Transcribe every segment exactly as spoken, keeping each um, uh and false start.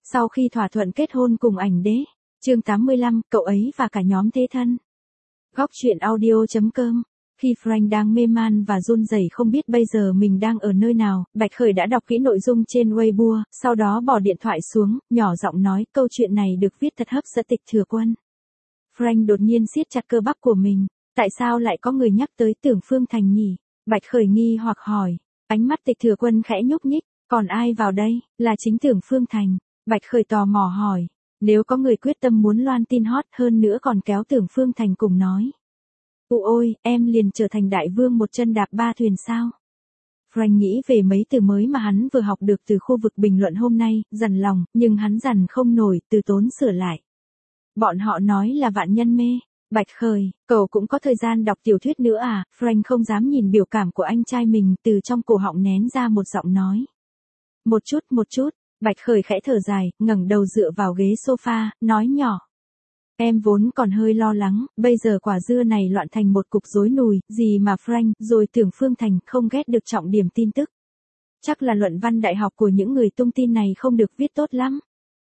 Sau khi thỏa thuận kết hôn cùng ảnh đế. Chương tám mươi lăm, cậu ấy và cả nhóm thế thân. Góc truyện audio chấm com. Khi Frank đang mê man và run rẩy không biết bây giờ mình đang ở nơi nào, Bạch Khởi đã đọc kỹ nội dung trên Weibo, sau đó bỏ điện thoại xuống, nhỏ giọng nói câu chuyện này được viết thật hấp dẫn Tịch Thừa Quân. Frank đột nhiên siết chặt cơ bắp của mình. Tại sao lại có người nhắc tới Tưởng Phương Thành nhỉ? Bạch Khởi nghi hoặc hỏi. Ánh mắt Tịch Thừa Quân khẽ nhúc nhích. Còn ai vào đây? Là chính Tưởng Phương Thành. Bạch Khởi tò mò hỏi. Nếu có người quyết tâm muốn loan tin hot hơn nữa còn kéo Tưởng Phương Thành cùng nói. Ụ ôi, em liền trở thành đại vương một chân đạp ba thuyền sao? Frank nghĩ về mấy từ mới mà hắn vừa học được từ khu vực bình luận hôm nay, dằn lòng, nhưng hắn dằn không nổi, từ tốn sửa lại. Bọn họ nói là vạn nhân mê. Bạch Khởi, cậu cũng có thời gian đọc tiểu thuyết nữa à? Frank không dám nhìn biểu cảm của anh trai mình, từ trong cổ họng nén ra một giọng nói. Một chút, một chút. Bạch Khởi khẽ thở dài, ngẩng đầu dựa vào ghế sofa, nói nhỏ. Em vốn còn hơi lo lắng, bây giờ quả dưa này loạn thành một cục rối nùi, gì mà Frank, rồi Tưởng Phương Thành không ghét được trọng điểm tin tức. Chắc là luận văn đại học của những người tung tin này không được viết tốt lắm.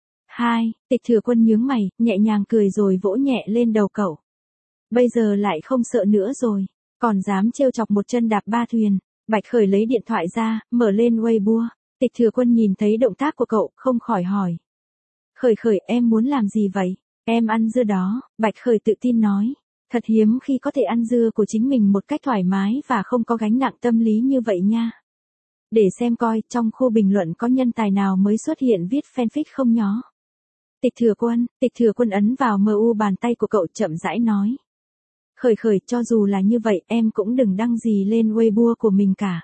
Hai, Tịch Thừa Quân nhướng mày, nhẹ nhàng cười rồi vỗ nhẹ lên đầu cậu. Bây giờ lại không sợ nữa rồi, còn dám trêu chọc một chân đạp ba thuyền. Bạch Khởi lấy điện thoại ra, mở lên Weibo. Tịch Thừa Quân nhìn thấy động tác của cậu, không khỏi hỏi. Khởi Khởi, em muốn làm gì vậy? Em ăn dưa đó, Bạch Khởi tự tin nói. Thật hiếm khi có thể ăn dưa của chính mình một cách thoải mái và không có gánh nặng tâm lý như vậy nha. Để xem coi, trong khu bình luận có nhân tài nào mới xuất hiện viết fanfic không nhó. Tịch Thừa Quân, Tịch Thừa Quân ấn vào em u bàn tay của cậu chậm rãi nói. Khởi Khởi, cho dù là như vậy, em cũng đừng đăng gì lên Weibo của mình cả.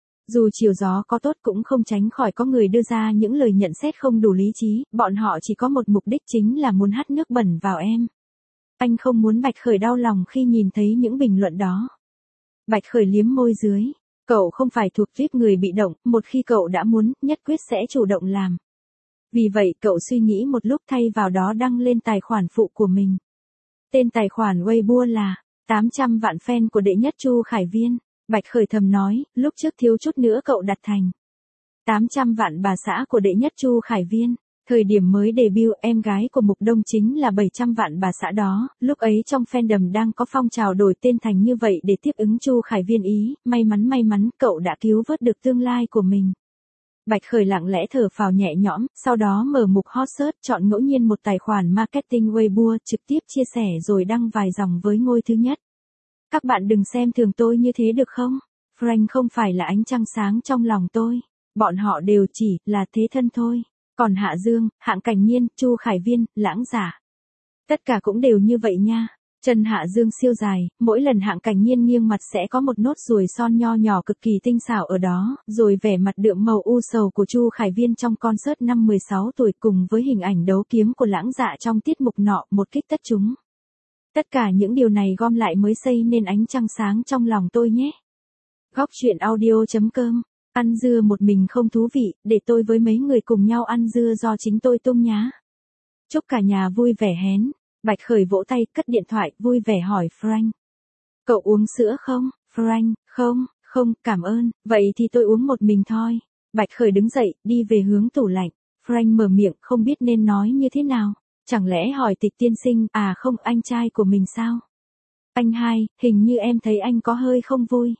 Dù chiều gió có tốt cũng không tránh khỏi có người đưa ra những lời nhận xét không đủ lý trí, bọn họ chỉ có một mục đích chính là muốn hắt nước bẩn vào em. Anh không muốn Bạch Khởi đau lòng khi nhìn thấy những bình luận đó. Bạch Khởi liếm môi dưới. Cậu không phải thuộc tuýp người bị động, một khi cậu đã muốn, nhất quyết sẽ chủ động làm. Vì vậy cậu suy nghĩ một lúc thay vào đó đăng lên tài khoản phụ của mình. Tên tài khoản Weibo là tám trăm vạn fan của đệ nhất Chu Khải Viên. Bạch Khởi thầm nói, lúc trước thiếu chút nữa cậu đặt thành tám trăm vạn bà xã của đệ nhất Chu Khải Viên. Thời điểm mới debut, em gái của Mục Đông chính là bảy trăm vạn bà xã đó, lúc ấy trong fandom đang có phong trào đổi tên thành như vậy để tiếp ứng Chu Khải Viên ý, may mắn may mắn cậu đã cứu vớt được tương lai của mình. Bạch Khởi lặng lẽ thở phào nhẹ nhõm, sau đó mở mục hot search, chọn ngẫu nhiên một tài khoản marketing Weibo, trực tiếp chia sẻ rồi đăng vài dòng với ngôi thứ nhất. Các bạn đừng xem thường tôi như thế được không? Frank không phải là ánh trăng sáng trong lòng tôi. Bọn họ đều chỉ là thế thân thôi. Còn Hạ Dương, Hạng Cảnh Nhiên, Chu Khải Viên, Lãng Giả. Tất cả cũng đều như vậy nha. Chân Hạ Dương siêu dài, mỗi lần Hạng Cảnh Nhiên nghiêng mặt sẽ có một nốt ruồi son nho nhỏ cực kỳ tinh xảo ở đó, rồi vẻ mặt đượm màu u sầu của Chu Khải Viên trong concert năm mười sáu tuổi cùng với hình ảnh đấu kiếm của Lãng Dạ trong tiết mục nọ, một kích tất chúng. Tất cả những điều này gom lại mới xây nên ánh trăng sáng trong lòng tôi nhé. Góc truyện audio chấm com. Ăn dưa một mình không thú vị, để tôi với mấy người cùng nhau ăn dưa do chính tôi tung nhá. Chúc cả nhà vui vẻ hén. Bạch Khởi vỗ tay, cất điện thoại, vui vẻ hỏi Frank. Cậu uống sữa không? Frank, không, không, cảm ơn, vậy thì tôi uống một mình thôi. Bạch Khởi đứng dậy, đi về hướng tủ lạnh. Frank mở miệng, không biết nên nói như thế nào. Chẳng lẽ hỏi Tịch tiên sinh, à không, anh trai của mình sao? Anh hai, hình như em thấy anh có hơi không vui.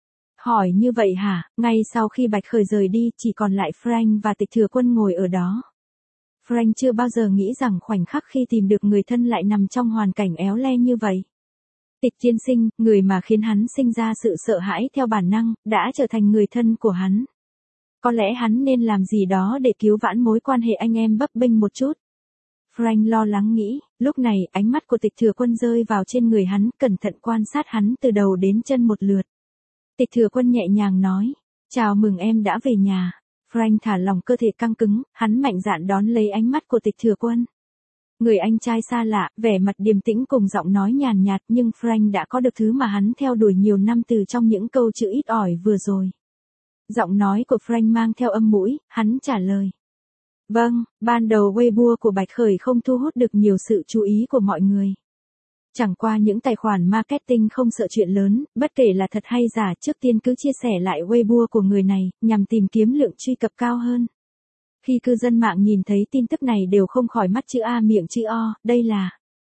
Hỏi như vậy hả? Ngay sau khi Bạch Khởi rời đi, chỉ còn lại Frank và Tịch Thừa Quân ngồi ở đó. Frank chưa bao giờ nghĩ rằng khoảnh khắc khi tìm được người thân lại nằm trong hoàn cảnh éo le như vậy. Tịch tiên sinh, người mà khiến hắn sinh ra sự sợ hãi theo bản năng, đã trở thành người thân của hắn. Có lẽ hắn nên làm gì đó để cứu vãn mối quan hệ anh em bấp bênh một chút. Frank lo lắng nghĩ, lúc này ánh mắt của Tịch Thừa Quân rơi vào trên người hắn, cẩn thận quan sát hắn từ đầu đến chân một lượt. Tịch Thừa Quân nhẹ nhàng nói, chào mừng em đã về nhà. Frank thả lỏng cơ thể căng cứng, hắn mạnh dạn đón lấy ánh mắt của Tịch Thừa Quân. Người anh trai xa lạ, vẻ mặt điềm tĩnh cùng giọng nói nhàn nhạt, nhưng Frank đã có được thứ mà hắn theo đuổi nhiều năm từ trong những câu chữ ít ỏi vừa rồi. Giọng nói của Frank mang theo âm mũi, hắn trả lời. Vâng, ban đầu Weibo của Bạch Khởi không thu hút được nhiều sự chú ý của mọi người. Chẳng qua những tài khoản marketing không sợ chuyện lớn, bất kể là thật hay giả, trước tiên cứ chia sẻ lại Weibo của người này, nhằm tìm kiếm lượng truy cập cao hơn. Khi cư dân mạng nhìn thấy tin tức này đều không khỏi mắt chữ A miệng chữ O, đây là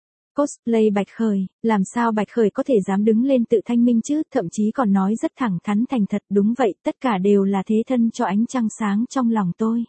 cosplay Bạch Khởi, làm sao Bạch Khởi có thể dám đứng lên tự thanh minh chứ, thậm chí còn nói rất thẳng thắn thành thật, đúng vậy, tất cả đều là thế thân cho ánh trăng sáng trong lòng tôi.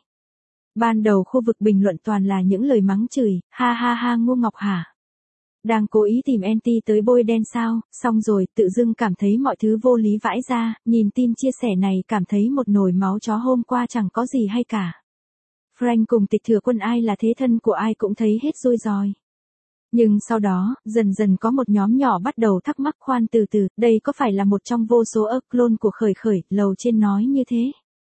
Ban đầu khu vực bình luận toàn là những lời mắng chửi, ha ha ha ngu ngọc hả? Đang cố ý tìm anti tới bôi đen sao, xong rồi, tự dưng cảm thấy mọi thứ vô lý vãi ra, nhìn tin chia sẻ này cảm thấy một nồi máu chó hôm qua chẳng có gì hay cả. Frank cùng Tịch Thừa Quân ai là thế thân của ai cũng thấy hết rui ròi. Nhưng sau đó, dần dần có một nhóm nhỏ bắt đầu thắc mắc khoan từ từ, đây có phải là một trong vô số ơ clone của Khởi Khởi, lầu trên nói như thế.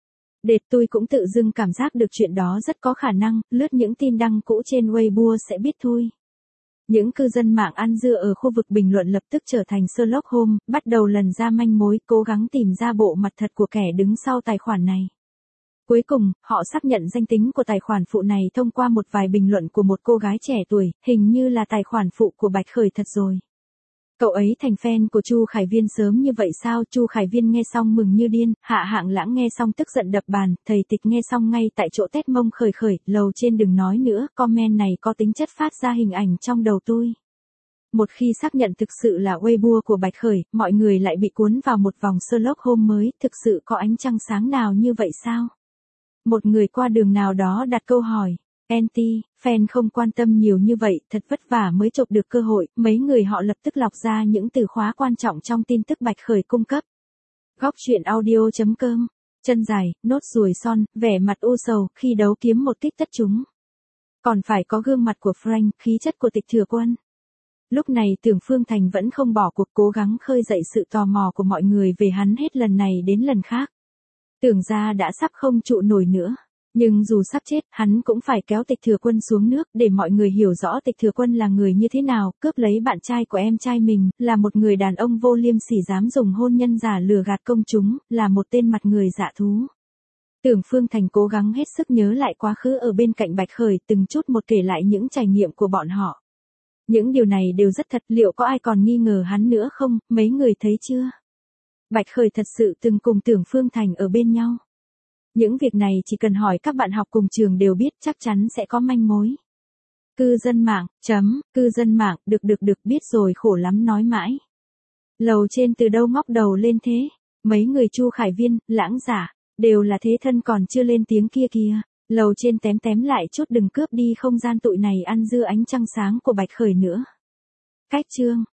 Đệt tôi cũng tự dưng cảm giác được chuyện đó rất có khả năng, lướt những tin đăng cũ trên Weibo sẽ biết thôi. Những cư dân mạng ăn dưa ở khu vực bình luận lập tức trở thành Sherlock Holmes, bắt đầu lần ra manh mối, cố gắng tìm ra bộ mặt thật của kẻ đứng sau tài khoản này. Cuối cùng, họ xác nhận danh tính của tài khoản phụ này thông qua một vài bình luận của một cô gái trẻ tuổi, hình như là tài khoản phụ của Bạch Khởi thật rồi. Cậu ấy thành fan của Chu Khải Viên sớm như vậy sao? Chu Khải Viên nghe xong mừng như điên, Hạ Hạng Lãng nghe xong tức giận đập bàn, thầy Tịch nghe xong ngay tại chỗ tét mông Khởi Khởi, lầu trên đừng nói nữa, comment này có tính chất phát ra hình ảnh trong đầu tôi. Một khi xác nhận thực sự là Weibo của Bạch Khởi, mọi người lại bị cuốn vào một vòng Sherlock Holmes mới, thực sự có ánh trăng sáng nào như vậy sao? Một người qua đường nào đó đặt câu hỏi. Anti, fan không quan tâm nhiều như vậy, thật vất vả mới chộp được cơ hội, mấy người họ lập tức lọc ra những từ khóa quan trọng trong tin tức Bạch Khởi cung cấp. Góc truyện audio chấm com, chân dài, nốt ruồi son, vẻ mặt u sầu, khi đấu kiếm một kích tất chúng. Còn phải có gương mặt của Frank, khí chất của Tịch Thừa Quân. Lúc này Tưởng Phương Thành vẫn không bỏ cuộc cố gắng khơi dậy sự tò mò của mọi người về hắn hết lần này đến lần khác. Tưởng ra đã sắp không trụ nổi nữa. Nhưng dù sắp chết, hắn cũng phải kéo Tịch Thừa Quân xuống nước để mọi người hiểu rõ Tịch Thừa Quân là người như thế nào, cướp lấy bạn trai của em trai mình, là một người đàn ông vô liêm sỉ dám dùng hôn nhân giả lừa gạt công chúng, là một tên mặt người dạ thú. Tưởng Phương Thành cố gắng hết sức nhớ lại quá khứ ở bên cạnh Bạch Khởi, từng chút một kể lại những trải nghiệm của bọn họ. Những điều này đều rất thật, liệu có ai còn nghi ngờ hắn nữa không, mấy người thấy chưa? Bạch Khởi thật sự từng cùng Tưởng Phương Thành ở bên nhau. Những việc này chỉ cần hỏi các bạn học cùng trường đều biết, chắc chắn sẽ có manh mối. Cư dân mạng, chấm, cư dân mạng, được được được biết rồi, khổ lắm nói mãi. Lầu trên từ đâu ngóc đầu lên thế? Mấy người Chu Khải Viên, Lãng Giả, đều là thế thân còn chưa lên tiếng kia kìa. Lầu trên tém tém lại chút đừng cướp đi không gian tụi này ăn dưa ánh trăng sáng của Bạch Khởi nữa. Cách chương.